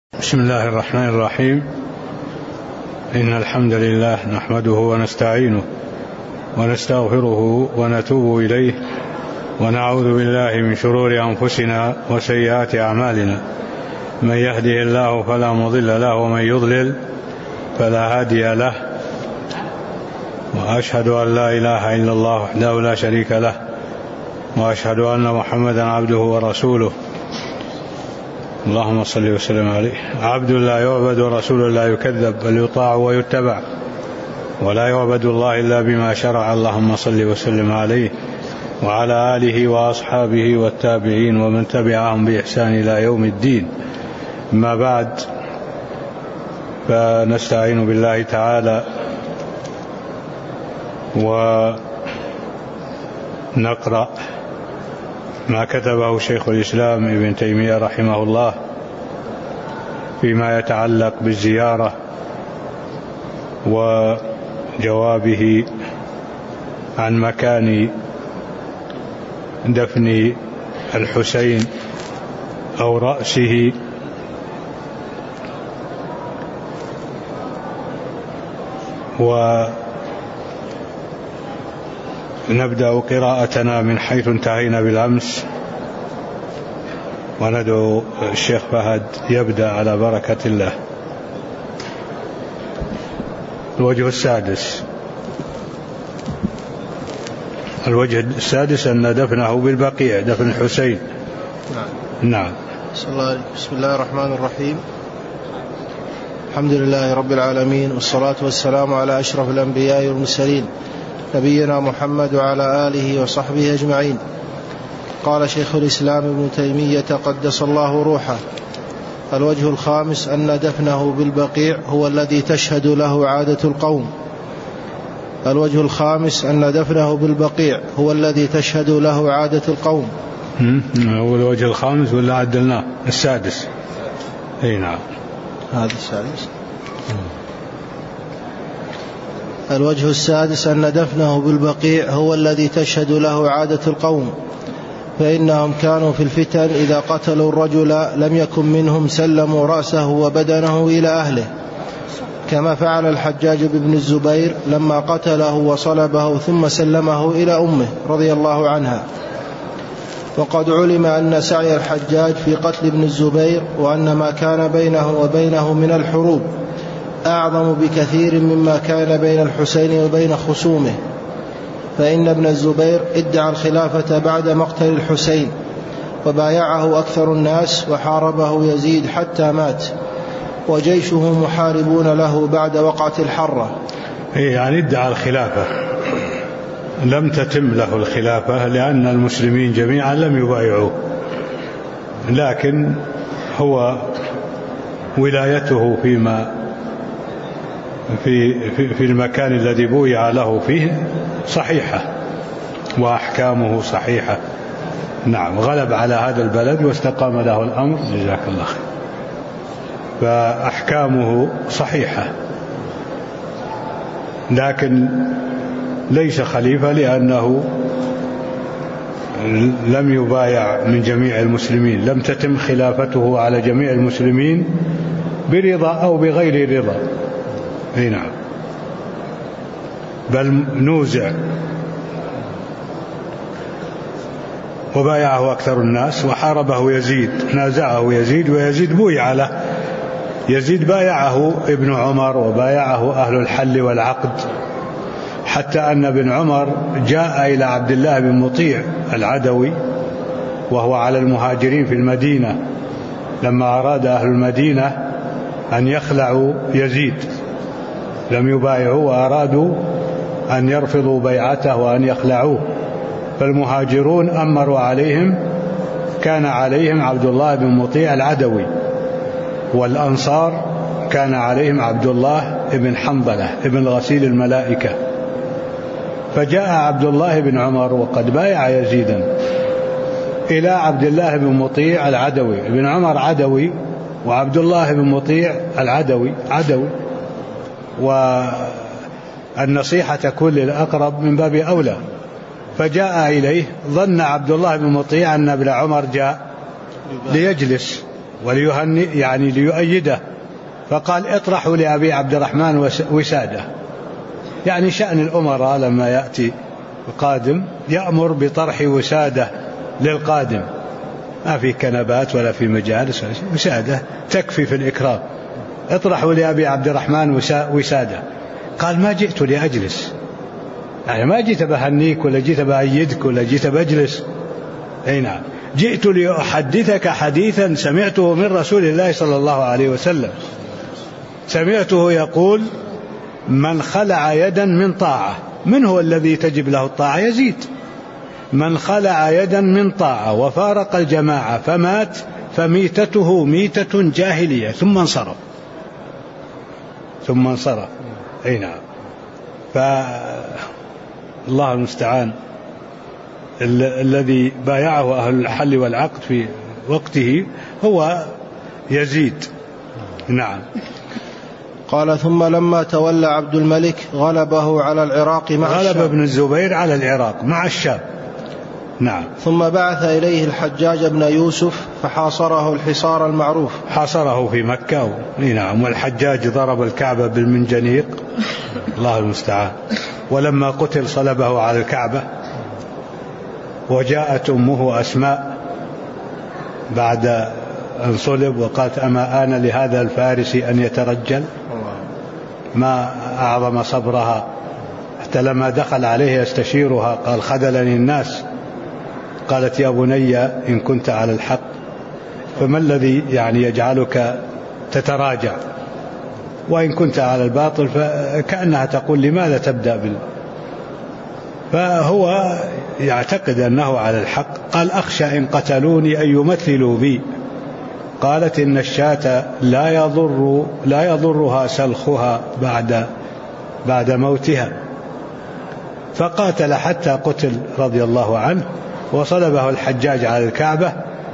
بسم الله الرحمن الرحيم. إن الحمد لله نحمده ونستعينه ونستغفره ونتوب إليه ونعوذ بالله من شرور أنفسنا وسيئات أعمالنا. من يهده الله فلا مضل له ومن يضلل فلا هادي له، وأشهد أن لا إله إلا الله وحده لا شريك له، وأشهد أن محمدا عبده ورسوله. اللهم صل وسلم عليه. عبد لا يعبد ورسول لا يكذب، بل يطاع ويتبع، ولا يعبد الله إلا بما شرع. اللهم صل وسلم عليه وعلى آله وأصحابه والتابعين ومن تبعهم بإحسان إلى يوم الدين. ما بعد، فنستعين بالله تعالى ونقرأ ما كتبه شيخ الإسلام ابن تيمية رحمه الله فيما يتعلق بالزيارة وجوابه عن مكان دفن الحسين أو رأسه. ونبدأ قراءتنا من حيث انتهينا بالأمس، وندعو الشيخ فهد يبدأ على بركة الله. الوجه السادس أن دفنه بالبقيع، دفن الحسين. نعم. بسم الله الرحمن الرحيم. الحمد لله رب العالمين، والصلاة والسلام على أشرف الأنبياء والمرسلين، نبينا محمد وعلى آله وصحبه أجمعين. قال شيخ الإسلام ابن تيمية قدس الله روحه: الوجه الخامس أن دفنه بالبقيع هو الذي تشهد له عادة القوم. الوجه الخامس أن دفنه بالبقيع هو الذي تشهد له عادة القوم. هو الوجه الخامس ولا عدلناه؟ السادس. اي نعم، هذا السادس. الوجه السادس أن دفنه بالبقيع هو الذي تشهد له عادة القوم، فإنهم كانوا في الفتن إذا قتلوا الرجل لم يكن منهم سلموا رأسه وبدنه إلى أهله، كما فعل الحجاج بن الزبير لما قتله وصلبه ثم سلمه إلى أمه رضي الله عنها. وقد علم أن سعي الحجاج في قتل ابن الزبير وأن ما كان بينه وبينه من الحروب أعظم بكثير مما كان بين الحسين وبين خصومه، فإن ابن الزبير ادعى الخلافة بعد مقتل الحسين، وبايعه أكثر الناس وحاربه يزيد حتى مات، وجيشه محاربون له بعد وقعة الحرة. يعني ادعى الخلافة، لم تتم له الخلافة لأن المسلمين جميعا لم يبايعوه، لكن هو ولايته في المكان الذي بويع له فيه صحيحة، وأحكامه صحيحة. نعم، غلب على هذا البلد واستقام له الأمر، جزاك الله خير، فأحكامه صحيحة، لكن ليس خليفة لأنه لم يبايع من جميع المسلمين، لم تتم خلافته على جميع المسلمين برضا أو بغير رضا. نعم، بل نوزع، وبايعه أكثر الناس وحاربه يزيد، نازعه يزيد، ويزيد بويع له. يزيد بايعه ابن عمر وبايعه أهل الحل والعقد، حتى أن ابن عمر جاء إلى عبد الله بن مطيع العدوي وهو على المهاجرين في المدينة، لما أراد أهل المدينة أن يخلعوا يزيد، لم يبايعوا وأرادوا أن يرفضوا بيعته وأن يخلعوه، فالمهاجرون أمروا عليهم، كان عليهم عبد الله بن مطيع العدوي، والأنصار كان عليهم عبد الله بن حنظلة ابن غسيل الملائكة. فجاء عبد الله بن عمر وقد بايع يزيدا إلى عبد الله بن مطيع العدوي. ابن عمر عدوي وعبد الله بن مطيع العدوي عدوي، والنصيحة تكون للأقرب من باب أولى. فجاء إليه، ظن عبد الله بن مطيع أن ابن عمر جاء ليجلس، وليهنئ يعني ليؤيده، فقال اطرحوا لأبي عبد الرحمن وسادة. يعني شأن الأمراء لما يأتي القادم يأمر بطرح وسادة للقادم، ما في كنبات ولا في مجالس، وسادة تكفي في الإكرام. اطرحوا لأبي عبد الرحمن وسادة. قال ما جئت لأجلس، يعني ما جئت بهنيك ولا جئت بأيدك ولا جئت بأجلس، أي نعم، جئت لأحدثك حديثا سمعته من رسول الله صلى الله عليه وسلم. سمعته يقول: من خلع يدا من طاعة، من هو الذي تجب له الطاعة؟ يزيد. من خلع يدا من طاعة وفارق الجماعة فمات فميتته ميتة جاهلية ثم انصرف. أي نعم. فالله المستعان. الذي بايعه أهل الحل والعقد في وقته هو يزيد. نعم. قال: ثم لما تولى عبد الملك غلبه على العراق مع الشام. غلب ابن الزبير على العراق مع الشام. نعم. ثم بعث إليه الحجاج بن يوسف فحاصره الحصار المعروف. حاصره في مكة. نعم. والحجاج ضرب الكعبة بالمنجنيق، الله المستعان. ولما قتل صلبه على الكعبة. وجاءت أمه أسماء بعد أن صلب وقالت: أما آن لهذا الفارس أن يترجل؟ ما أعظم صبرها، حتى لما دخل عليه يستشيرها قال: خذلني الناس. قالت: يا بني إن كنت على الحق فما الذي يعني يجعلك تتراجع، وإن كنت على الباطل. فكأنها تقول: لماذا تبدأ فهو يعتقد أنه على الحق. قال: أخشى إن قتلوني أن يمثلوا بي. قالت: إن الشاة لا يضرها سلخها بعد موتها. فقاتل حتى قتل رضي الله عنه، وصلبه الحجاج على الكعبة،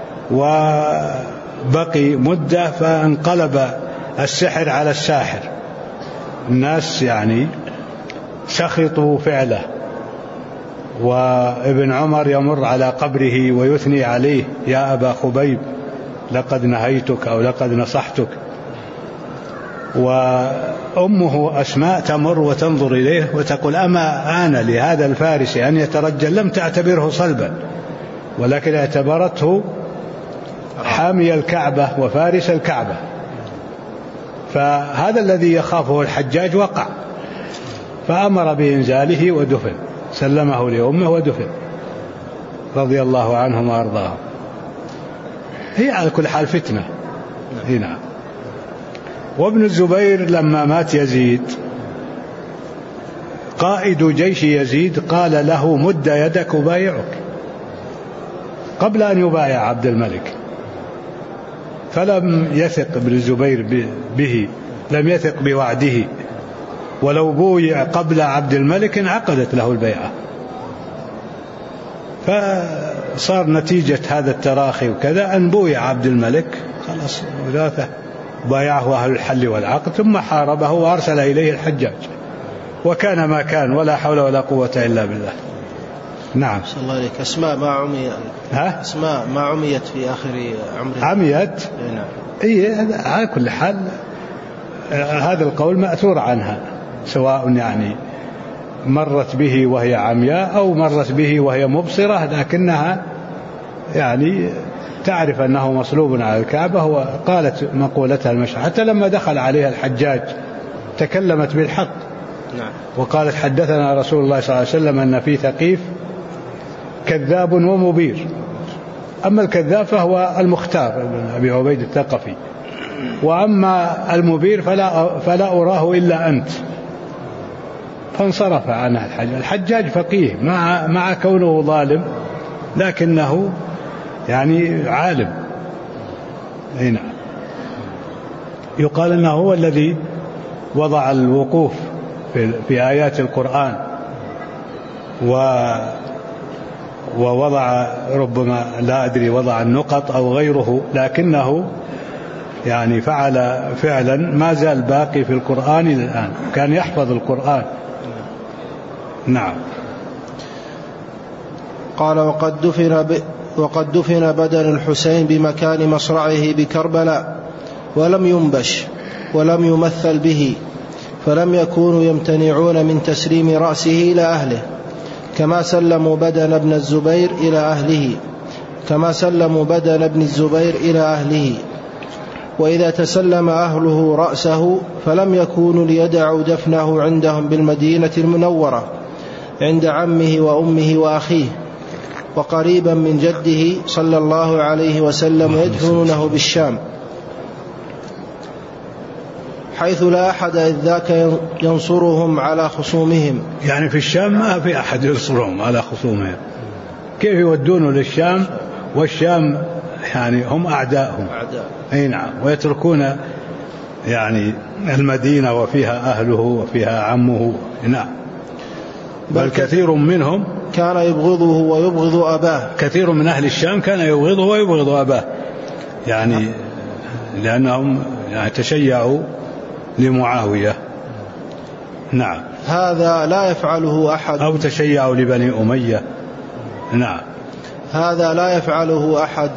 وبقي مدة فانقلب السحر على الساحر. الناس يعني سخطوا فعله، وابن عمر يمر على قبره ويثني عليه: يا أبا خبيب لقد نهيتك أو لقد نصحتك. وأمه أسماء تمر وتنظر إليه وتقول: أما آن لهذا الفارس أن يترجل؟ لم تعتبره صلبا، ولكن اعتبرته حامي الكعبة وفارس الكعبة. فهذا الذي يخافه الحجاج وقع، فأمر بإنزاله ودفن، سلمه لأمه ودفن رضي الله عنهم وأرضاهم. هي على كل حال فتنة. هنا. وابن الزبير لما مات يزيد قائد جيش يزيد قال له: مد يدك أبايعك، قبل أن يبايع عبد الملك. فلم يثق ابن الزبير به، لم يثق بوعده، ولو بويع قبل عبد الملك انعقدت له البيعة. فصار نتيجة هذا التراخي وكذا أن بويع عبد الملك، خلاص ولاثة بايعه أهل الحل والعقد، ثم حاربه وأرسل إليه الحجاج، وكان ما كان، ولا حول ولا قوة إلا بالله. نعم. صلى الله عليك. أسماء ما عميت في آخر عمرها. عميت. نعم. على كل حال هذا القول مأثور عنها، سواء يعني مرت به وهي عمياء أو مرت به وهي مبصرة، لكنها يعني تعرف أنه مصلوب على الكعبة. وقالت مقولتها المشهورة، حتى لما دخل عليها الحجاج تكلمت بالحق. نعم. وقالت: حدثنا رسول الله صلى الله عليه وسلم أن في ثقيف كذاب ومبير، أما الكذاب فهو المختار بن أبي عبيد الثقفي، وأما المبير فلا أراه إلا أنت. فانصرف عنها الحجاج فقيه مع كونه ظالم، لكنه يعني عالم. هنا يقال أنه هو الذي وضع الوقوف في آيات القرآن، ووضع ربما لا أدري وضع النقط أو غيره، لكنه يعني فعل فعلا ما زال باقي في القرآن الآن، كان يحفظ القرآن. نعم. قال: وقد دفن وقد دفن بدن الحسين بمكان مصرعه بكربلاء ولم ينبش ولم يمثل به، فلم يكونوا يمتنعون من تسليم رأسه إلى أهله، كما سلموا بدن ابن الزبير إلى أهله وإذا تسلم أهله رأسه فلم يكونوا ليدعوا دفنه عندهم بالمدينة المنورة عند عمه وأمه وأخيه وقريبا من جده صلى الله عليه وسلم، يدفنونه بالشام، حيث لا أحد إذ ذاك ينصرهم على خصومهم. يعني في الشام ما في أحد ينصرهم على خصومهم، كيف يودونه للشام والشام يعني هم أعداءهم. أي نعم، ويتركون يعني المدينة وفيها أهله وفيها عمه. نعم، بل كثير منهم كان يبغضه ويبغض أباه. كثير من أهل الشام كان يبغضه ويبغض أباه، يعني لأنهم يعني تشيعوا لمعاوية. نعم، هذا لا يفعله أحد، أو تشيعوا لبني أمية. نعم، هذا لا يفعله أحد،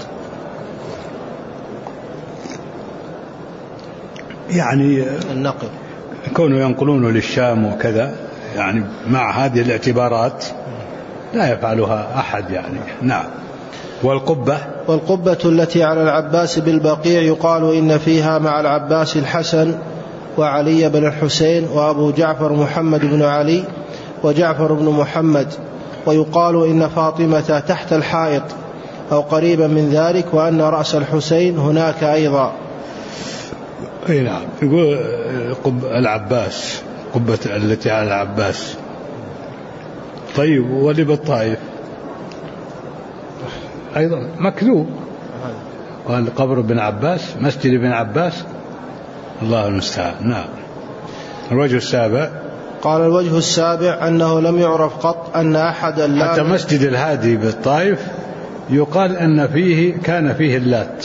يعني النقل كونوا ينقلون للشام وكذا، يعني مع هذه الاعتبارات لا يفعلها أحد يعني. نعم. والقبة التي على العباس بالبقيع يقال إن فيها مع العباس الحسن وعلي بن الحسين وأبو جعفر محمد بن علي وجعفر بن محمد، ويقال إن فاطمة تحت الحائط أو قريبا من ذلك، وأن رأس الحسين هناك أيضا. أي نعم، يقول العباس، قبة التي على العباس. طيب، واللي بالطائف أيضا مكذوب، قال قبر ابن عباس، مسجد ابن عباس، الله المستعان. نعم. الوجه السابع، قال الوجه السابع أنه لم يعرف قط أن أحدا حتى مسجد الهادي بالطائف يقال أن كان فيه اللات.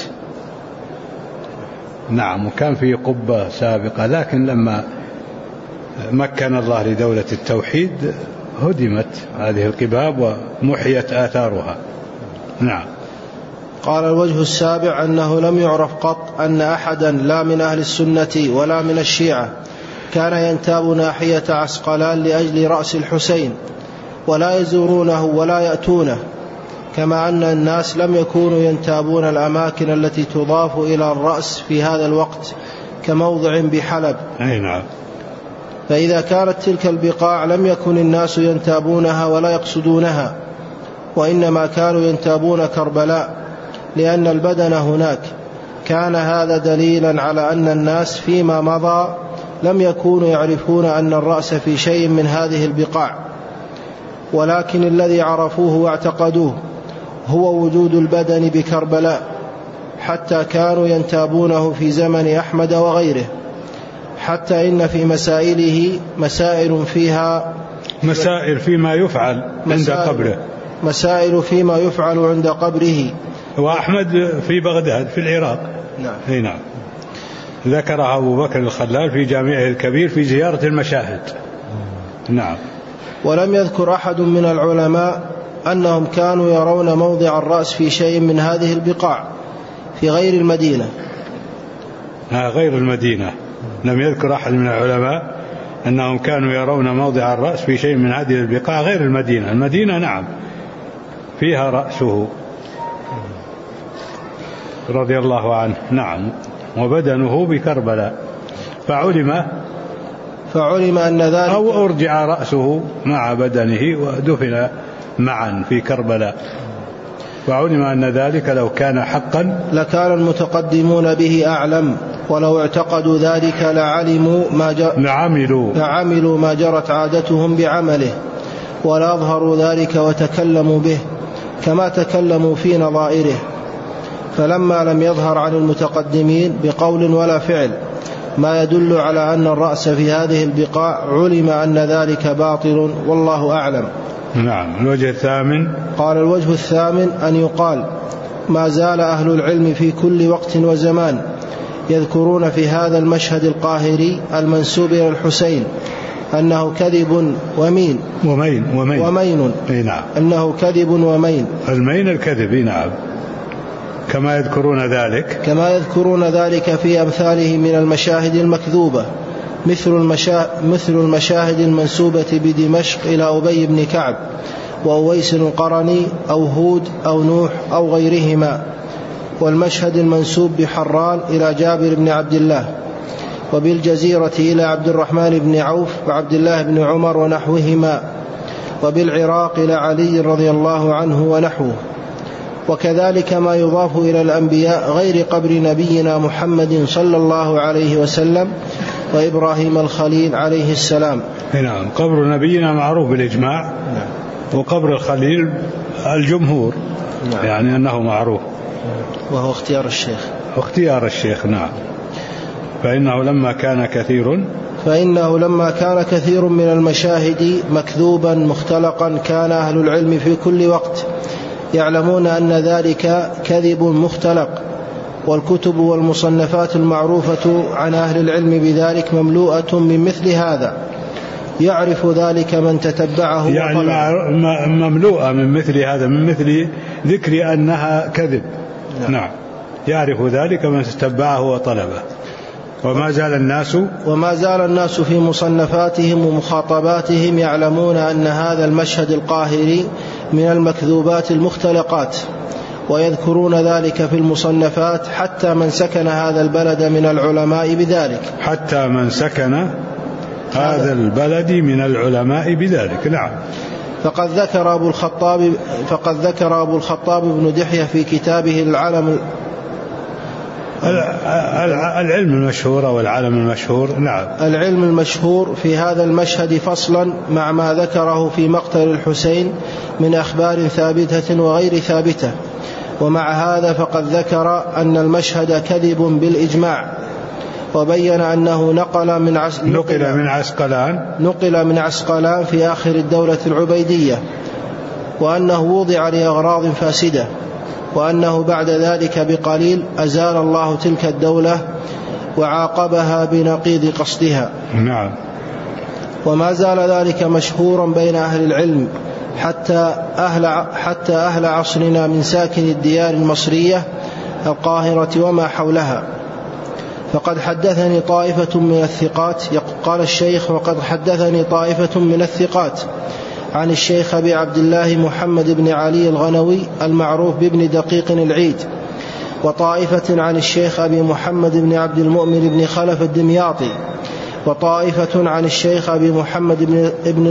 نعم، وكان فيه قبة سابقة، لكن لما مكن الله لدولة التوحيد هدمت هذه القباب ومحيت آثارها. نعم. قال الوجه السابع أنه لم يعرف قط أن أحدا لا من أهل السنة ولا من الشيعة كان ينتاب ناحية عسقلان لأجل رأس الحسين، ولا يزورونه ولا يأتونه، كما أن الناس لم يكونوا ينتابون الأماكن التي تضاف إلى الرأس في هذا الوقت كموضع بحلب. أي نعم. فإذا كانت تلك البقاع لم يكن الناس ينتابونها ولا يقصدونها، وإنما كانوا ينتابون كربلاء لأن البدن هناك، كان هذا دليلا على أن الناس فيما مضى لم يكونوا يعرفون أن الرأس في شيء من هذه البقاع، ولكن الذي عرفوه واعتقدوه هو وجود البدن بكربلاء، حتى كانوا ينتابونه في زمن أحمد وغيره، حتى إن في مسائله مسائل فيها فيما يفعل عند قبره، مسائل فيما يفعل عند قبره. وأحمد في بغداد في العراق. نعم. أي نعم، ذكرها أبو بكر الخلال في جامعه الكبير في زيارة المشاهد. نعم. ولم يذكر أحد من العلماء أنهم كانوا يرون موضع الرأس في شيء من هذه البقاع في غير المدينة. غير المدينة لم يذكر أحد من العلماء أنهم كانوا يرون موضع الرأس في شيء من هذه البقاع غير المدينة. المدينة نعم فيها رأسه رضي الله عنه. نعم. وبدنه بكربلاء، فعلم أن ذلك، أو أرجع رأسه مع بدنه ودفن معا في كربلاء، فعلم أن ذلك لو كان حقا لكان المتقدمون به أعلم، ولو اعتقدوا ذلك لعملوا ما جرت عادتهم بعمله، ولا أظهروا ذلك وتكلموا به كما تكلموا في نظائره. فلما لم يظهر عن المتقدمين بقول ولا فعل ما يدل على أن الرأس في هذه البقاع، علم أن ذلك باطل، والله أعلم. نعم. الوجه الثامن، قال الوجه الثامن أن يقال ما زال أهل العلم في كل وقت وزمان يذكرون في هذا المشهد القاهري المنسوب إلى الحسين أنه كذب ومين ومين نعم. أنه كذب ومين، المين الكذب نعم، كما يذكرون ذلك في أمثاله من المشاهد المكذوبة، مثل المشاهد المنسوبة بدمشق إلى أبي بن كعب وأويس القرني أو هود أو نوح أو غيرهما، والمشهد المنسوب بحران إلى جابر بن عبد الله، وبالجزيرة إلى عبد الرحمن بن عوف وعبد الله بن عمر ونحوهما، وبالعراق إلى علي رضي الله عنه ونحوه. وكذلك ما يضاف إلى الأنبياء غير قبر نبينا محمد صلى الله عليه وسلم وإبراهيم الخليل عليه السلام. نعم، قبر نبينا معروف بالإجماع، وقبر الخليل الجمهور يعني أنه معروف، وهو اختيار الشيخ نعم. فإنه لما كان كثير من المشاهد مكذوبا مختلقا، كان أهل العلم في كل وقت يعلمون أن ذلك كذب مختلق، والكتب والمصنفات المعروفة عن أهل العلم بذلك مملوءة من مثل هذا، يعرف ذلك من تتبعه، يعني مملوءة من مثل هذا، من مثل ذكر أنها كذب. نعم، يعرف ذلك من تتبعه وطلبه. وما زال الناس في مصنفاتهم ومخاطباتهم يعلمون أن هذا المشهد القاهري من المكذوبات المختلقات، ويذكرون ذلك في المصنفات حتى من سكن هذا البلد من العلماء بذلك. نعم. فقد ذكر أبو الخطاب بن دحية في كتابه العلم المشهور والعلم المشهور. نعم. العلم المشهور في هذا المشهد فصلا مع ما ذكره في مقتل الحسين من أخبار ثابتة وغير ثابتة، ومع هذا فقد ذكر أن المشهد كذب بالإجماع، وبين أنه نقل من عسقلان في آخر الدولة العبيدية، وأنه وضع لأغراض فاسدة، وأنه بعد ذلك بقليل أزال الله تلك الدولة وعاقبها بنقيض قصدها. نعم. وما زال ذلك مشهورا بين أهل العلم حتى أهل عصرنا من ساكن الديار المصرية القاهرة وما حولها. فقد حدثني طائفة من الثقات، قال الشيخ: وقد حدثني طائفة من الثقات عن الشيخ أبي عبد الله محمد بن علي الغنوي المعروف بابن دقيق العيد، وطائفة عن الشيخ أبي محمد بن عبد المؤمن بن خلف الدمياطي، وطائفة عن الشيخ أبي محمد بن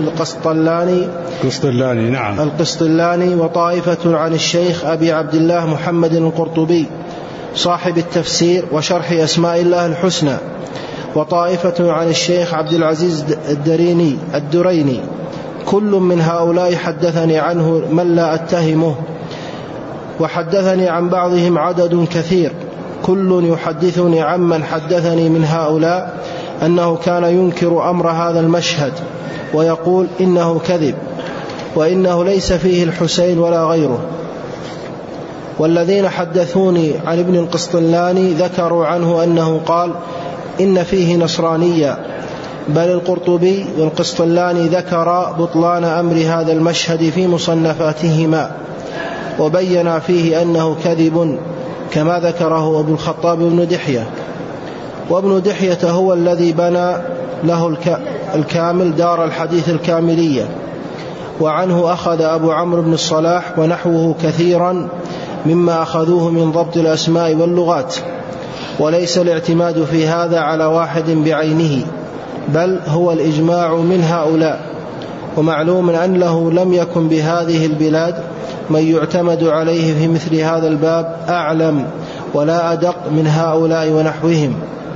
القسطلاني، وطائفة عن الشيخ أبي عبد الله محمد القرطبي صاحب التفسير وشرح أسماء الله الحسنى، وطائفة عن الشيخ عبد العزيز الدريني. كل من هؤلاء حدثني عنه من لا أتهمه، وحدثني عن بعضهم عدد كثير، كل يحدثني عمن حدثني من هؤلاء أنه كان ينكر أمر هذا المشهد ويقول إنه كذب، وإنه ليس فيه الحسين ولا غيره. والذين حدثوني عن ابن القسطلاني ذكروا عنه أنه قال إن فيه نصرانية، بل القرطبي والقسطلاني ذكر بطلان أمر هذا المشهد في مصنفاتهما، وبين فيه أنه كذب كما ذكره أبو الخطاب بن دحية. وابن دحية هو الذي بنى له الكامل دار الحديث الكاملية، وعنه أخذ أبو عمرو بن الصلاح ونحوه كثيرا مما أخذوه من ضبط الأسماء واللغات. وليس الاعتماد في هذا على واحد بعينه، بل هو الإجماع من هؤلاء. ومعلوم أنه لم يكن بهذه البلاد من يعتمد عليه في مثل هذا الباب أعلم ولا أدق من هؤلاء ونحوهم.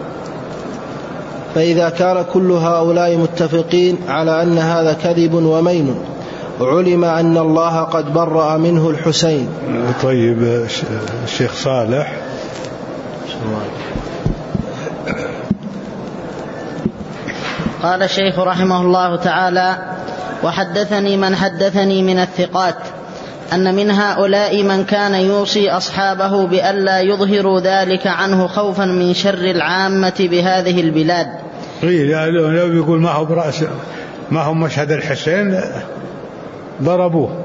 فإذا كان كل هؤلاء متفقين على أن هذا كذب ومين، علم أن الله قد برأ منه الحسين. طيب الشيخ صالح. قال الشيخ رحمه الله تعالى: وحدثني من حدثني من الثقات أن من هؤلاء من كان يوصي أصحابه بألا يظهروا ذلك عنه خوفا من شر العامة بهذه البلاد، لو يقول ما هو برأس، ما هو مشهد الحسين ضربوه.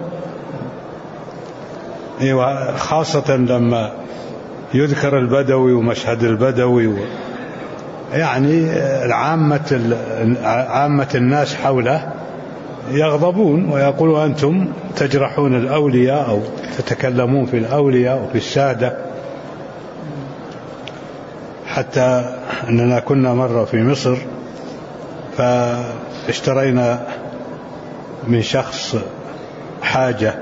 أيوة، خاصة لما يذكر البدوي ومشهد البدوي يعني عامة الناس حوله يغضبون ويقولوا أنتم تجرحون الأولياء أو تتكلمون في الأولياء وفي السادة. حتى أننا كنا مرة في مصر فاشترينا من شخص حاجة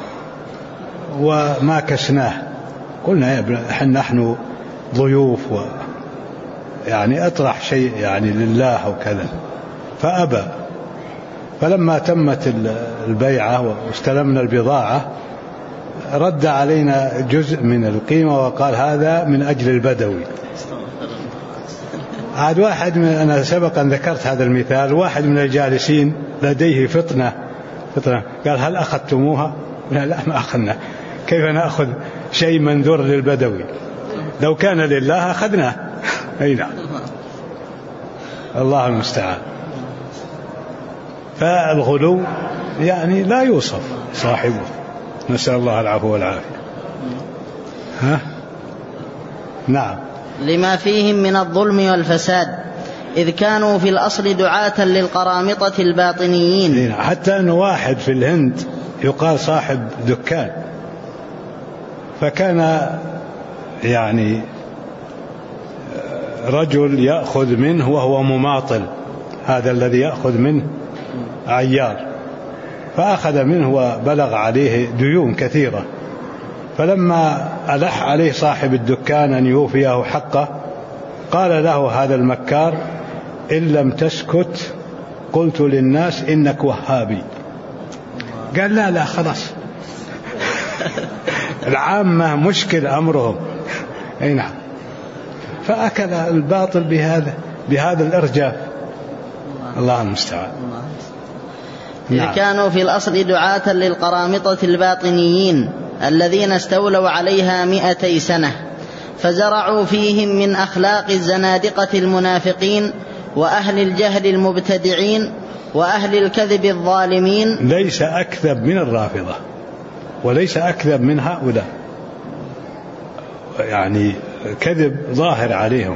وما كسناه، قلنا يا ابن نحن ضيوف يعني أطرح شيء يعني لله أو كذا، فأبى. فلما تمت البيعة واستلمنا البضاعة رد علينا جزء من القيمة وقال هذا من أجل البدوي. عاد واحد أنا سبقا ذكرت هذا المثال، واحد من الجالسين لديه فطنة قال هل أخذتموها؟ لا ما أخذنا، كيف نأخذ شيء منذور للبدوي؟ لو كان لله أخذناه. أي نعم، الله المستعان. فالغلو يعني لا يوصف صاحبه، نسأل الله العفو والعافية. نعم. لما فيهم من الظلم والفساد، إذ كانوا في الأصل دعاة للقرامطة الباطنيين. حتى أن واحد في الهند يقال صاحب دكان، فكان يعني رجل يأخذ منه وهو مماطل، هذا الذي يأخذ منه عيار، فأخذ منه وبلغ عليه ديون كثيرة. فلما ألح عليه صاحب الدكان أن يوفيه حقه قال له هذا المكار إن لم تسكت قلت للناس إنك وهابي. قال لا خلاص. العامة مشكل أمرهم. أي نعم. فأكل الباطل بهذا الإرجاف. الله المستعان. إذ كانوا في الأصل دعاة للقرامطة الباطنيين الذين استولوا عليها 200 سنة، فزرعوا فيهم من أخلاق الزنادقة المنافقين وأهل الجهل المبتدعين وأهل الكذب الظالمين. ليس أكذب من الرافضة وليس أكذب من هؤلاء، يعني كذب ظاهر عليهم.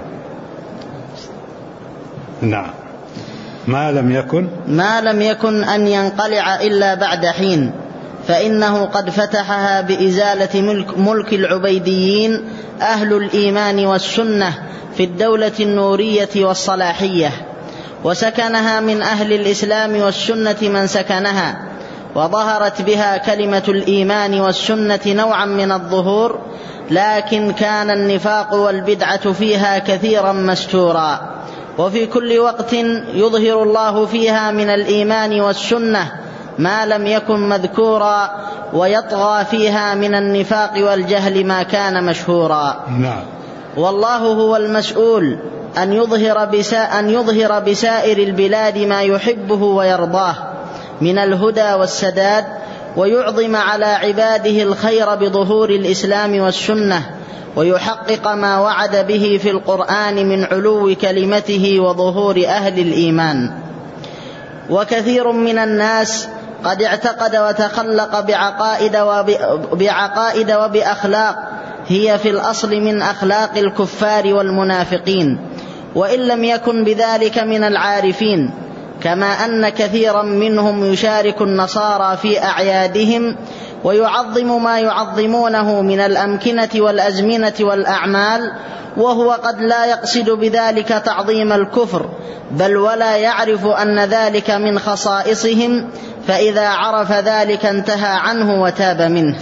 نعم. ما لم يكن أن ينقلع إلا بعد حين، فإنه قد فتحها بإزالة ملك العبيديين أهل الإيمان والسنة في الدولة النورية والصلاحية، وسكنها من أهل الإسلام والسنة من سكنها، وظهرت بها كلمة الإيمان والسنة نوعا من الظهور، لكن كان النفاق والبدعة فيها كثيرا مستورا، وفي كل وقت يظهر الله فيها من الإيمان والسنة ما لم يكن مذكورا، ويطغى فيها من النفاق والجهل ما كان مشهورا. نعم. والله هو المسؤول أن يظهر بسائر البلاد ما يحبه ويرضاه من الهدى والسداد، ويعظم على عباده الخير بظهور الإسلام والسنة، ويحقق ما وعد به في القرآن من علو كلمته وظهور أهل الإيمان. وكثير من الناس قد اعتقد وتخلق بعقائد وبأخلاق هي في الأصل من أخلاق الكفار والمنافقين، وإن لم يكن بذلك من العارفين، كما أن كثيرا منهم يشارك النصارى في أعيادهم ويعظم ما يعظمونه من الأمكنة والأزمنة والأعمال، وهو قد لا يقصد بذلك تعظيم الكفر، بل ولا يعرف أن ذلك من خصائصهم، فإذا عرف ذلك انتهى عنه وتاب منه.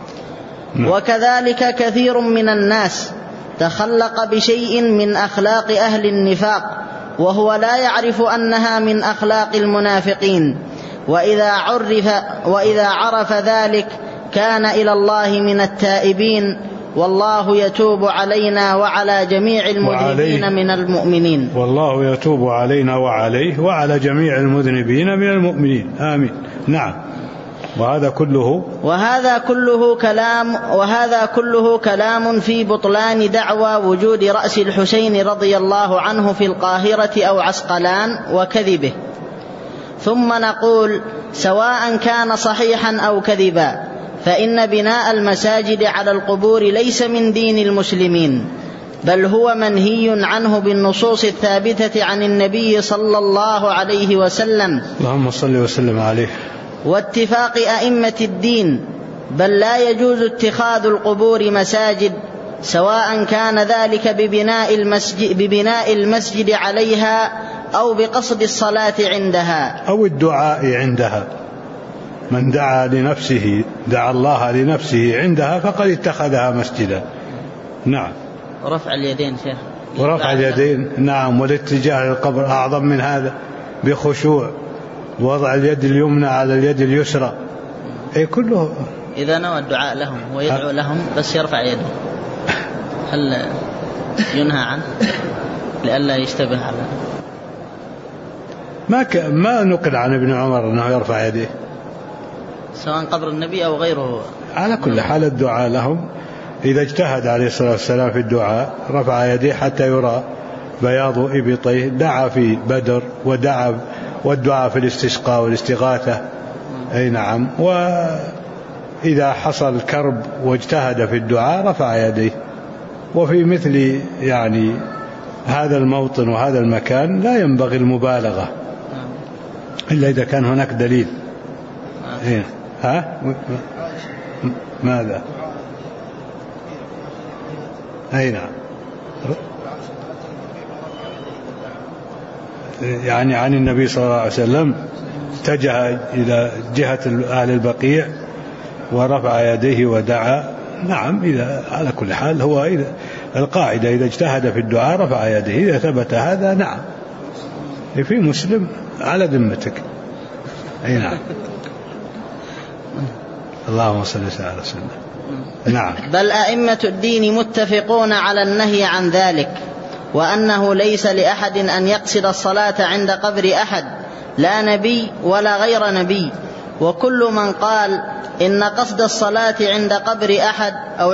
وكذلك كثير من الناس تخلق بشيء من أخلاق أهل النفاق وهو لا يعرف أنها من أخلاق المنافقين، وإذا عرف ذلك كان إلى الله من التائبين، والله يتوب علينا وعلى جميع المذنبين من المؤمنين. والله يتوب علينا وعليه وعلى جميع المذنبين من المؤمنين. آمين. نعم. وهذا كله كلام في بطلان دعوى وجود رأس الحسين رضي الله عنه في القاهرة أو عسقلان وكذبه. ثم نقول سواء كان صحيحا أو كذبا فإن بناء المساجد على القبور ليس من دين المسلمين، بل هو منهي عنه بالنصوص الثابتة عن النبي صلى الله عليه وسلم، اللهم صل وسلم عليه، واتفاق أئمة الدين، بل لا يجوز اتخاذ القبور مساجد، سواء كان ذلك ببناء المسجد عليها أو بقصد الصلاة عندها أو الدعاء عندها. من دعا الله لنفسه عندها فقد اتخذها مسجدا. نعم. ورفع اليدين شيخ، ورفع اليدين نعم، والاتجاه للقبر أعظم من هذا بخشوع، وضع اليد اليمنى على اليد اليسرى، أي كله. إذا نوى الدعاء لهم ويدعو لهم بس يرفع يده، هل ينهى عنه لئلا يشتبه على؟ ما نقل عن ابن عمر أنه يرفع يديه سواء قبر النبي أو غيره. على كل حال الدعاء لهم، إذا اجتهد عليه الصلاة والسلام في الدعاء رفع يديه حتى يرى بياض إبطيه، دعا في بدر والدعاء في الاستسقاء والاستغاثة. أي نعم. وإذا حصل كرب واجتهد في الدعاء رفع يديه. وفي مثل يعني هذا الموطن وهذا المكان لا ينبغي المبالغة إلا إذا كان هناك دليل. ماذا؟ أي نعم. يعني عن النبي صلى الله عليه وسلم اتجه إلى جهة أهل البقيع ورفع يديه ودعا. نعم. إذا على كل حال هو القاعدة إذا اجتهد في الدعاء رفع يديه، إذا ثبت هذا نعم في مسلم على ذمتك. أي نعم. اللهم صل على رسول الله. نعم. بل أئمة الدين متفقون على النهي عن ذلك، وأنه ليس لأحد أن يقصد الصلاة عند قبر أحد، لا نبي ولا غير نبي. وكل من قال إن قصد الصلاة عند قبر أحد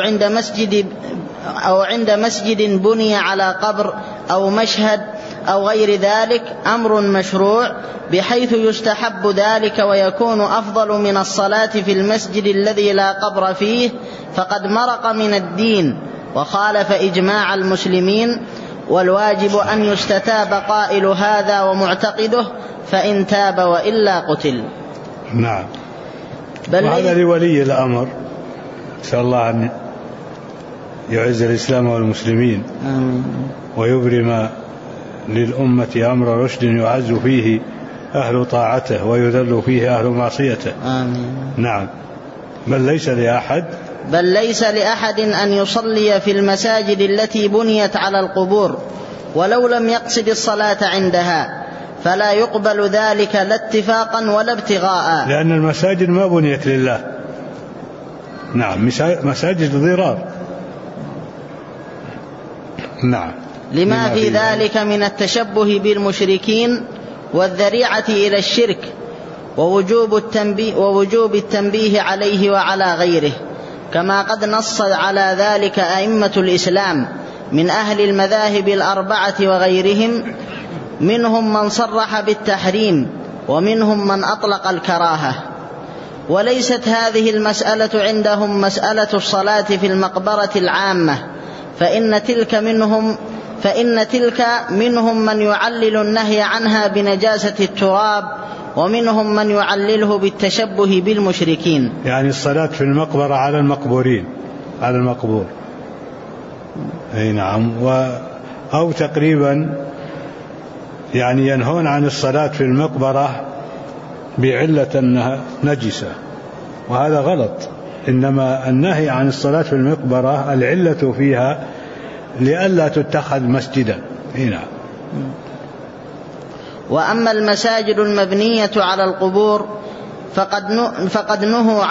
أو عند مسجد بني على قبر أو مشهد أو غير ذلك أمر مشروع، بحيث يستحب ذلك ويكون أفضل من الصلاة في المسجد الذي لا قبر فيه، فقد مرق من الدين وخالف إجماع المسلمين، والواجب أن يستتاب قائل هذا ومعتقده، فإن تاب وإلا قتل. نعم. وهذا لولي الأمر، نسأل الله أن يعز الإسلام والمسلمين ويبرم للأمة أمر رشد يعز فيه أهل طاعته ويذل فيه أهل معصيته. آمين. نعم. بل ليس لأحد أن يصلي في المساجد التي بنيت على القبور ولو لم يقصد الصلاة عندها، فلا يقبل ذلك لا اتفاقا ولا ابتغاء، لأن المساجد ما بنيت لله. نعم. مساجد ضرار. نعم. لما في ذلك من التشبه بالمشركين والذريعة إلى الشرك، ووجوب التنبيه عليه وعلى غيره، كما قد نص على ذلك أئمة الإسلام من أهل المذاهب الأربعة وغيرهم، منهم من صرح بالتحريم ومنهم من أطلق الكراهة. وليست هذه المسألة عندهم مسألة الصلاة في المقبرة العامة، فإن تلك منهم من يعلل النهي عنها بنجاسة التراب، ومنهم من يعلله بالتشبه بالمشركين، يعني الصلاة في المقبرة على المقبورين، على المقبور. أي نعم. أو تقريبا يعني ينهون عن الصلاة في المقبرة بعلة أنها نجسة، وهذا غلط. إنما النهي عن الصلاة في المقبرة العلة فيها لئلا تتخذ مسجدا. هنا. وأما المساجد المبنية على القبور فقد نهوا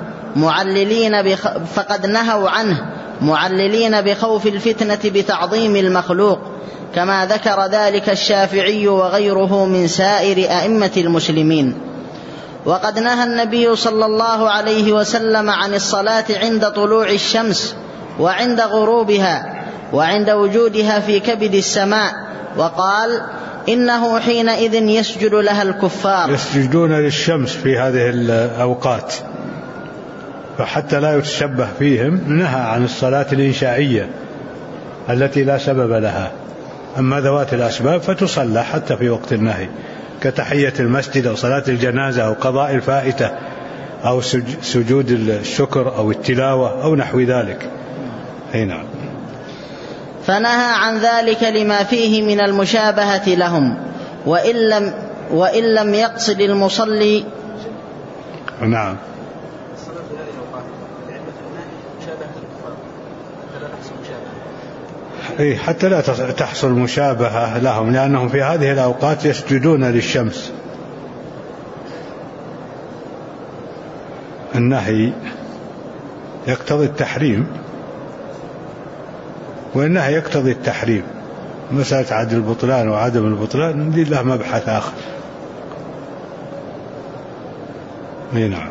عنه معللين بخوف الفتنة بتعظيم المخلوق، كما ذكر ذلك الشافعي وغيره من سائر أئمة المسلمين. وقد نهى النبي صلى الله عليه وسلم عن الصلاة عند طلوع الشمس وعند غروبها وعند وجودها في كبد السماء، وقال إنه حينئذ يسجد لها الكفار. يسجدون للشمس في هذه الأوقات، فحتى لا يتشبه فيهم نهى عن الصلاة الإنشائية التي لا سبب لها. أما ذوات الأسباب فتصلى حتى في وقت النهي، كتحية المسجد أو صلاة الجنازة أو قضاء الفائتة أو سجود الشكر أو التلاوة أو نحو ذلك. نعم. فنهى عن ذلك لما فيه من المشابهة لهم، وإن لم يقصد المصلي. نعم. حتى لا تحصل مشابهة لهم، لأنهم في هذه الأوقات يسجدون للشمس. النهي يقتضي التحريم، والنهي يقتضي التحريم. مسألة عدم البطلان وعدم البطلان دي له مبحث آخر. نعم.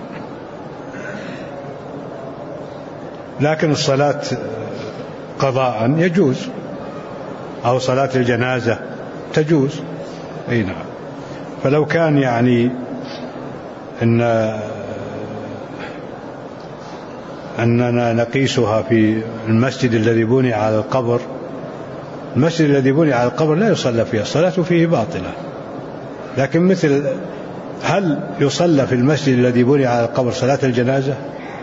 لكن الصلاة قضاء يجوز، أو صلاة الجنازة تجوز. نعم. فلو كان يعني أننا نقيسها في المسجد الذي بني على القبر، المسجد الذي بني على القبر لا يصلى فيه، الصلاة فيه باطلة. لكن مثل هل يصلى في المسجد الذي بني على القبر صلاة الجنازة؟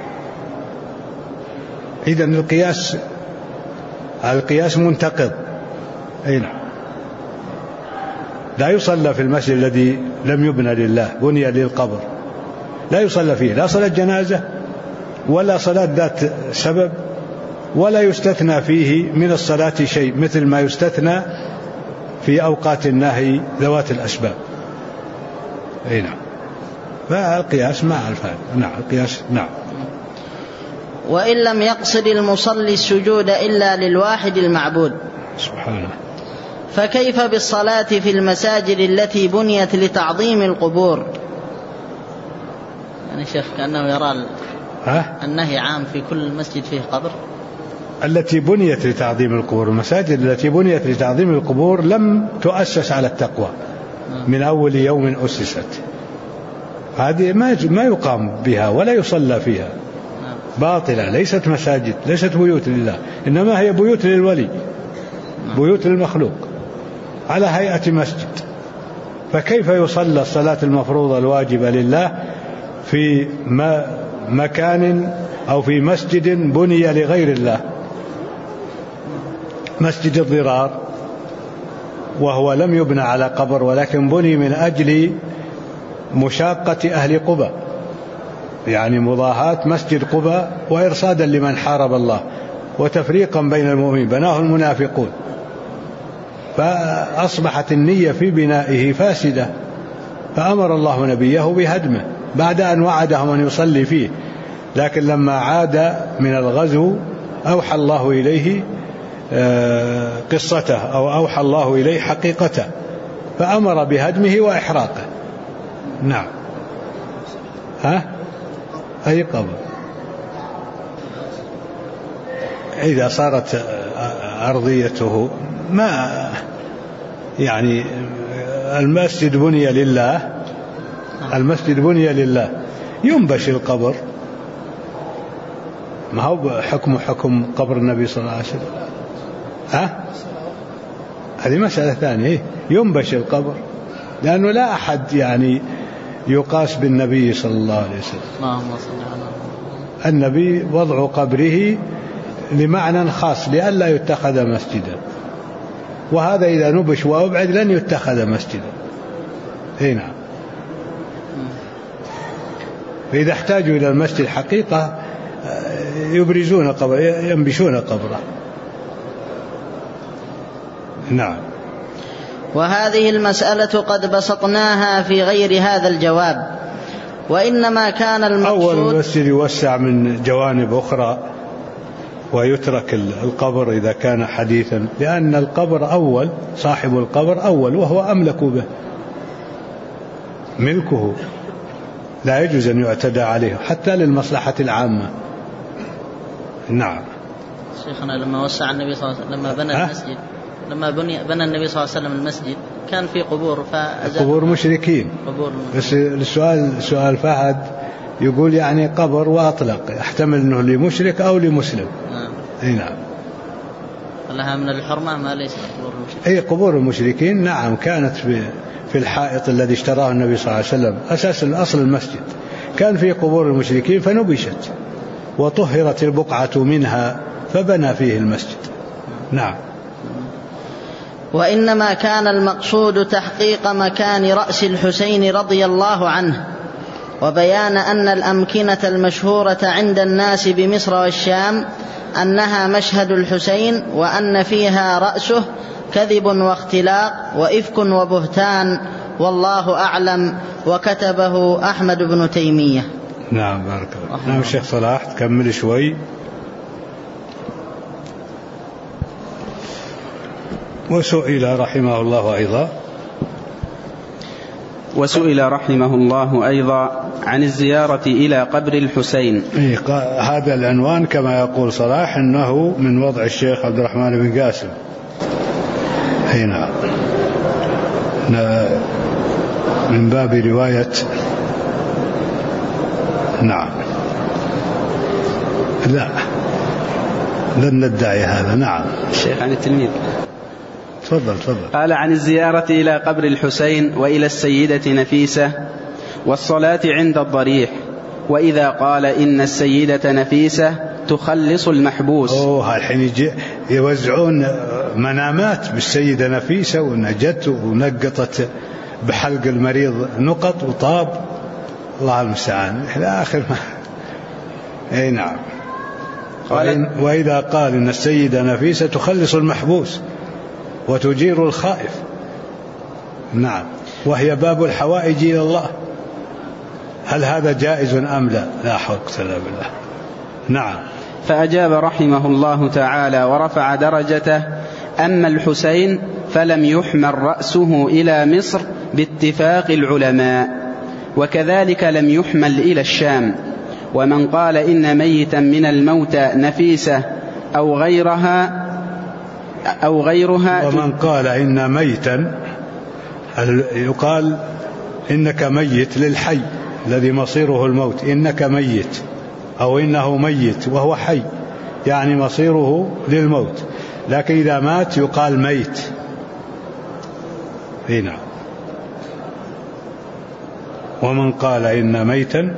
إذن القياس منتقض. نعم. لا يصلى في المسجد الذي لم يبنى لله، بني للقبر، لا يصلى فيه لا صلاة جنازة ولا صلاة ذات سبب، ولا يستثنى فيه من الصلاة شيء، مثل ما يستثنى في أوقات النهي ذوات الأسباب. نعم. فالقياس مع الفعل. نعم. القياس. نعم. وإن لم يقصد المصلي السجود إلا للواحد المعبود سبحانه، فكيف بالصلاة في المساجد التي بنيت لتعظيم القبور؟ يعني شيخ كأنه يرى النهي عام في كل مسجد فيه قبر. التي بنيت لتعظيم القبور، المساجد التي بنيت لتعظيم القبور لم تؤسس على التقوى من أول يوم أسست، هذه ما يقام بها ولا يصلى فيها، باطلة، ليست مساجد، ليست بيوت لله، إنما هي بيوت للولي، بيوت للمخلوق على هيئة مسجد. فكيف يصلى الصلاة المفروضة الواجبة لله في مكان أو في مسجد بني لغير الله؟ مسجد الضرار وهو لم يبنى على قبر، ولكن بني من أجل مشاقة أهل قباء، يعني مضاهاة مسجد قباء وإرصادا لمن حارب الله وتفريقا بين المؤمنين، بناه المنافقون، فأصبحت النية في بنائه فاسدة، فأمر الله نبيه بهدمه بعد أن وعدهم أن يصلي فيه. لكن لما عاد من الغزو أوحى الله إليه قصته، أو أوحى الله إليه حقيقته، فأمر بهدمه وإحراقه. نعم. أي قبر إذا صارت أرضيته ما يعني المسجد بني لله، المسجد بني لله، ينبش القبر، ما هو حكم قبر النبي صلى الله عليه وسلم. هذه مسألة ثانية. ينبش القبر لأنه لا أحد يعني يقاس بالنبي صلى الله عليه وسلم. النبي وضع قبره لمعنى خاص لئلا يتخذ مسجدا، وهذا إذا نبش وأبعد لن يتخذ مسجدا. نعم. فإذا احتاجوا إلى المسجد حقيقة يبرزون قبره، ينبشون قبره. نعم. وهذه المسألة قد بسطناها في غير هذا الجواب، وإنما كان المقصود أول المسجد يوسع من جوانب أخرى ويترك القبر إذا كان حديثا، لأن القبر أول، صاحب القبر أول وهو أملك به، ملكه لا يجوز أن يعتدى عليه حتى للمصلحة العامة. نعم. شيخنا لما وسع النبي صلى الله عليه وسلم، لما بنى المسجد، لما بنى النبي صلى الله عليه وسلم المسجد كان في قبور، قبور مشركين. بس السؤال فهد يقول يعني قبر وأطلق، يحتمل أنه لمشرك أو لمسلم. أي نعم. لها من الحرمة ما ليس قبور المشركين. أي قبور المشركين نعم كانت في الحائط الذي اشتراه النبي صلى الله عليه وسلم. أساس الأصل المسجد كان في قبور المشركين فنبشت وطهرت البقعة منها فبنى فيه المسجد. نعم. وإنما كان المقصود تحقيق مكان رأس الحسين رضي الله عنه، وبيان أن الأمكنة المشهورة عند الناس بمصر والشام أنها مشهد الحسين، وأن فيها رأسه كذب واختلاق وإفك وبهتان، والله أعلم. وكتبه أحمد بن تيمية. نعم بارك الله. نعم الشيخ صلاح تكمل شوي. وسئل رحمه الله أيضا عن الزيارة إلى قبر الحسين. هذا العنوان كما يقول صلاح أنه من وضع الشيخ عبد الرحمن بن قاسم. هنا من باب رواية. نعم لا لن ندعي هذا. نعم الشيخ عن التلميذ. تفضل. قال عن الزيارة إلى قبر الحسين وإلى السيدة نفيسة والصلاة عند الضريح، وإذا قال إن السيدة نفيسة تخلص المحبوس. الحين يوزعون منامات بالسيدة نفيسة ونجت ونقطت بحلق المريض نقط وطاب، الله المستعان إلى آخر ما. أي نعم. وإذا قال إن السيدة نفيسة تخلص المحبوس وتجير الخائف. نعم. وهي باب الحوائج إلى الله. هل هذا جائز أم لا؟ لا حول ولا قوة بالله. نعم. فأجاب رحمه الله تعالى ورفع درجته: أما الحسين فلم يحمل رأسه إلى مصر باتفاق العلماء، وكذلك لم يحمل إلى الشام. ومن قال إن ميتا من الموتى نفيسة أو غيرها ومن قال إن ميتا يقال إنك ميت للحي الذي مصيره الموت، إنك ميت أو إنه ميت وهو حي يعني مصيره للموت، لكن إذا مات يقال ميت. هنا ومن قال إن ميتا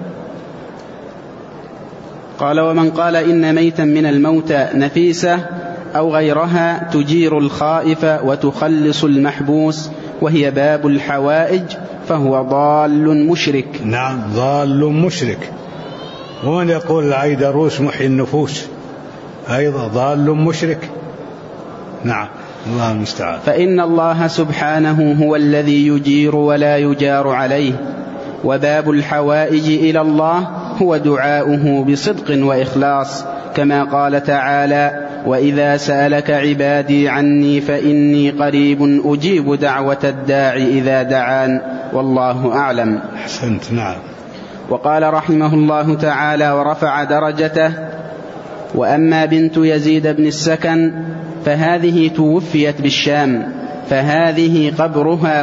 ومن قال إن ميتا من الموتى نفيسة أو غيرها تجير الخائف وتخلص المحبوس، وهي باب الحوائج، فهو ضال مشرك. نعم ضال مشرك. ومن يقول العيدروس محي النفوس أيضا ضال مشرك. نعم الله المستعان. فإن الله سبحانه هو الذي يجير ولا يجار عليه، وباب الحوائج إلى الله هو دعاؤه بصدق وإخلاص، كما قال تعالى: وإذا سألك عبادي عني فإني قريب أجيب دعوة الداعي إذا دعان، والله أعلم. أحسنت. نعم. وقال رحمه الله تعالى ورفع درجته: وأما بنت يزيد بن السكن فهذه توفيت بالشام، فهذه قبرها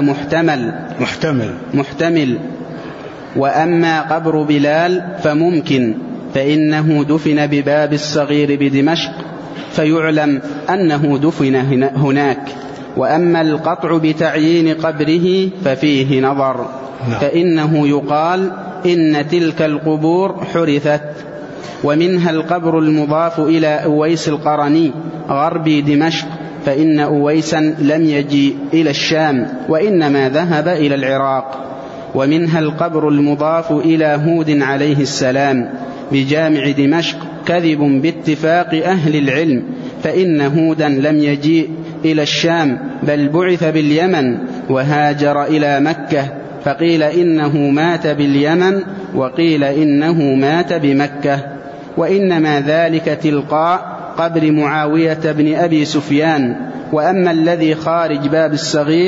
محتمل. وأما قبر بلال فممكن، فإنه دفن بباب الصغير بدمشق، فيعلم أنه دفن هناك. وأما القطع بتعيين قبره ففيه نظر، فإنه يقال إن تلك القبور حرثت. ومنها القبر المضاف إلى أويس القرني غربي دمشق، فإن أويسا لم يجي إلى الشام وإنما ذهب إلى العراق. ومنها القبر المضاف إلى هود عليه السلام بجامع دمشق كذب باتفاق أهل العلم، فإن هودا لم يجيء إلى الشام بل بعث باليمن وهاجر إلى مكة، فقيل إنه مات باليمن وقيل إنه مات بمكة. وإنما ذلك تلقاء قبر معاوية بن أبي سفيان. وأما الذي خارج باب الصغير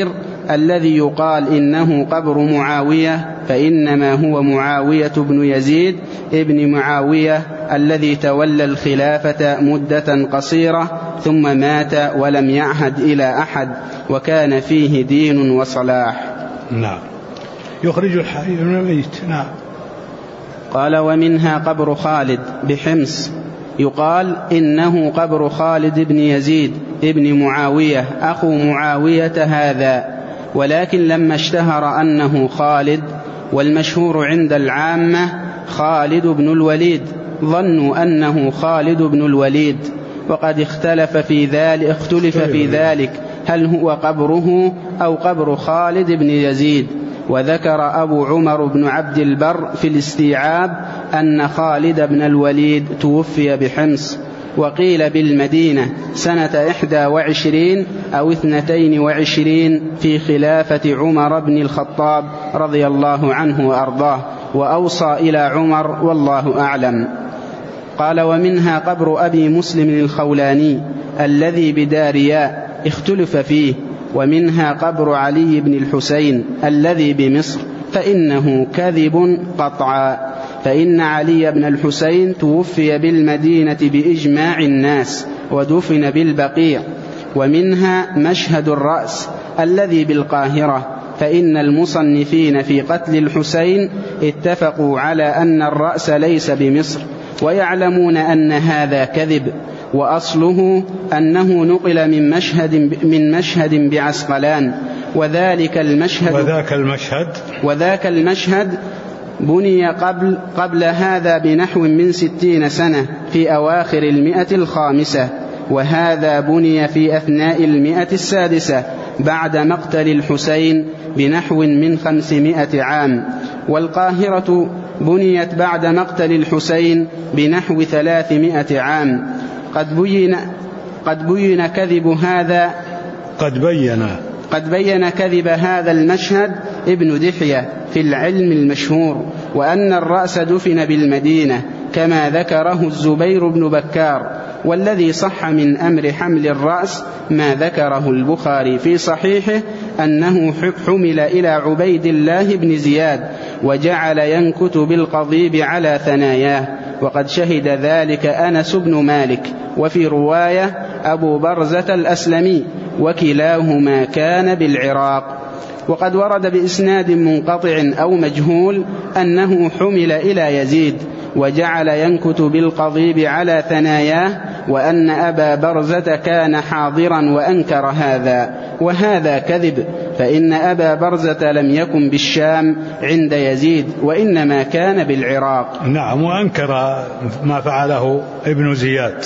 الذي يقال إنه قبر معاوية فإنما هو معاوية بن يزيد ابن معاوية الذي تولى الخلافة مدة قصيرة ثم مات ولم يعهد إلى أحد، وكان فيه دين وصلاح. نعم. يخرج الحي من الميت. نعم. قال: ومنها قبر خالد بحمص، يقال إنه قبر خالد بن يزيد ابن معاوية أخو معاوية هذا، ولكن لما اشتهر أنه خالد والمشهور عند العامة خالد بن الوليد ظنوا أنه خالد بن الوليد، وقد اختلف في ذلك هل هو قبره أو قبر خالد بن يزيد. وذكر أبو عمر بن عبد البر في الاستيعاب أن خالد بن الوليد توفي بحمص، وقيل بالمدينة سنة 21 أو 22 في خلافة عمر بن الخطاب رضي الله عنه وأرضاه، وأوصى إلى عمر والله أعلم. قال: ومنها قبر أبي مسلم الخولاني الذي بدارياء اختلف فيه. ومنها قبر علي بن الحسين الذي بمصر فإنه كذب قطعا، فإن علي بن الحسين توفي بالمدينة بإجماع الناس ودفن بالبقيع. ومنها مشهد الرأس الذي بالقاهرة، فإن المصنفين في قتل الحسين اتفقوا على أن الرأس ليس بمصر، ويعلمون أن هذا كذب، وأصله أنه نقل من مشهد بعسقلان. وذاك المشهد بني قبل هذا بنحو من 60 سنة في أواخر 105، وهذا بني في أثناء 106 بعد مقتل الحسين بنحو من 500 عام. والقاهرة بنيت بعد مقتل الحسين بنحو 300 عام. قد بين كذب هذا المشهد ابن دحية في العلم المشهور، وأن الرأس دفن بالمدينة كما ذكره الزبير بن بكار. والذي صح من أمر حمل الرأس ما ذكره البخاري في صحيحه أنه حمل إلى عبيد الله بن زياد وجعل ينكت بالقضيب على ثناياه، وقد شهد ذلك أنس بن مالك، وفي رواية أبو برزة الأسلمي، وكلاهما كان بالعراق. وقد ورد بإسناد منقطع أو مجهول أنه حمل إلى يزيد وجعل ينكت بالقضيب على ثناياه، وأن أبا برزة كان حاضرا وأنكر هذا، وهذا كذب، فإن أبا برزة لم يكن بالشام عند يزيد وإنما كان بالعراق. نعم. وأنكر ما فعله ابن زياد.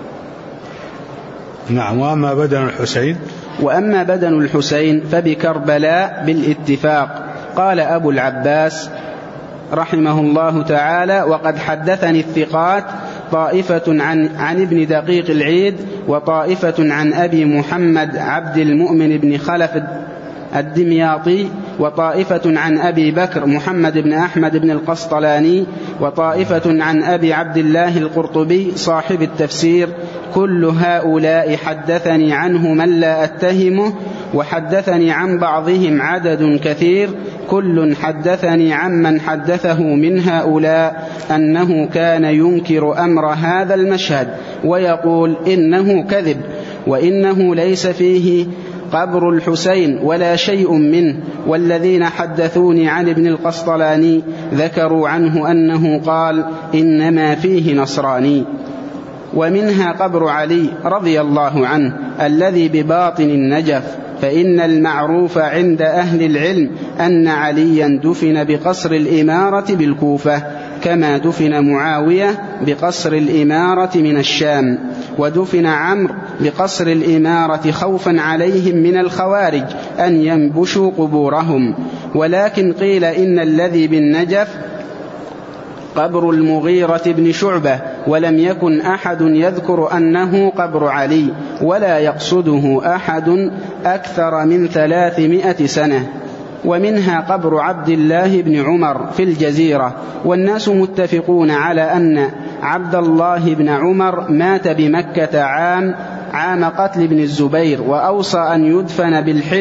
نعم. وأما بدن الحسين فبكربلاء بالاتفاق. قال أبو العباس رحمه الله تعالى: وقد حدثني الثقات طائفة عن ابن دقيق العيد، وطائفة عن أبي محمد عبد المؤمن بن خلف الدمياطي، وطائفة عن أبي بكر محمد بن أحمد بن القسطلاني، وطائفة عن أبي عبد الله القرطبي صاحب التفسير. كل هؤلاء حدثني عنه من لا أتهمه، وحدثني عن بعضهم عدد كثير، كل حدثني عمن حدثه من هؤلاء أنه كان ينكر أمر هذا المشهد ويقول إنه كذب، وإنه ليس فيه قبر الحسين ولا شيء منه. والذين حدثوني عن ابن القسطلاني ذكروا عنه أنه قال إنما فيه نصراني. ومنها قبر علي رضي الله عنه الذي بباطن النجف، فإن المعروف عند أهل العلم أن عليا دفن بقصر الإمارة بالكوفة، كما دفن معاوية بقصر الإمارة من الشام، ودفن عمرو بقصر الإمارة خوفا عليهم من الخوارج أن ينبشوا قبورهم. ولكن قيل إن الذي بالنجف قبر المغيرة بن شعبة، ولم يكن أحد يذكر أنه قبر علي، ولا يقصده أحد أكثر من 300 سنة. ومنها قبر عبد الله بن عمر في الجزيرة، والناس متفقون على أن عبد الله بن عمر مات بمكة عام قتل ابن الزبير، وأوصى أن يدفن بالحل،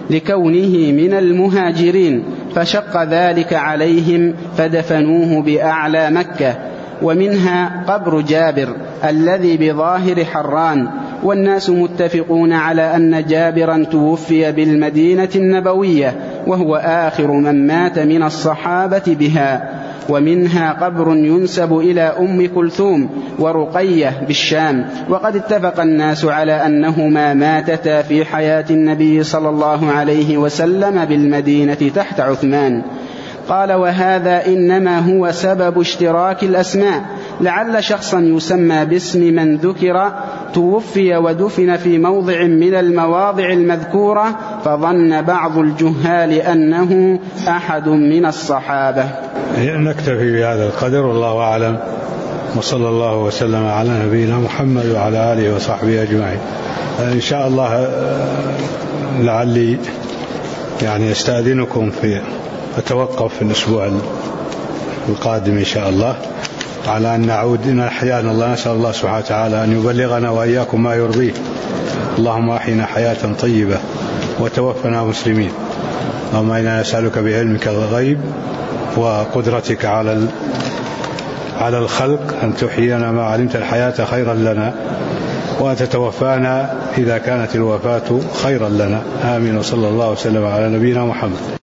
لكونه من المهاجرين، فشق ذلك عليهم فدفنوه بأعلى مكة. ومنها قبر جابر الذي بظاهر حران، والناس متفقون على أن جابرا توفي بالمدينة النبوية وهو آخر من مات من الصحابة بها. ومنها قبر ينسب إلى أم كلثوم ورقية بالشام، وقد اتفق الناس على أنهما ماتتا في حياة النبي صلى الله عليه وسلم بالمدينة تحت عثمان. قال: وهذا إنما هو سبب اشتراك الأسماء، لعل شخصا يسمى باسم من ذكر توفي ودفن في موضع من المواضع المذكورة، فظن بعض الجهال أنه أحد من الصحابة. نكتفي بهذا القدر، والله أعلم، وصلى الله وسلم على نبينا محمد وعلى آله وصحبه أجمعين. إن شاء الله لعلي أستأذنكم في أتوقف في الأسبوع القادم إن شاء الله، على أن نعود إن أحيانا الله. نسأل الله سبحانه وتعالى أن يبلغنا وإياكم ما يرضيه. اللهم أحينا حياة طيبة وتوفنا مسلمين. اللهم إنا نسألك بعلمك الغيب وقدرتك على الخلق أن تحيينا ما علمت الحياة خيرا لنا، وأن تتوفانا إذا كانت الوفاة خيرا لنا. آمين. وصلى الله وسلم على نبينا محمد.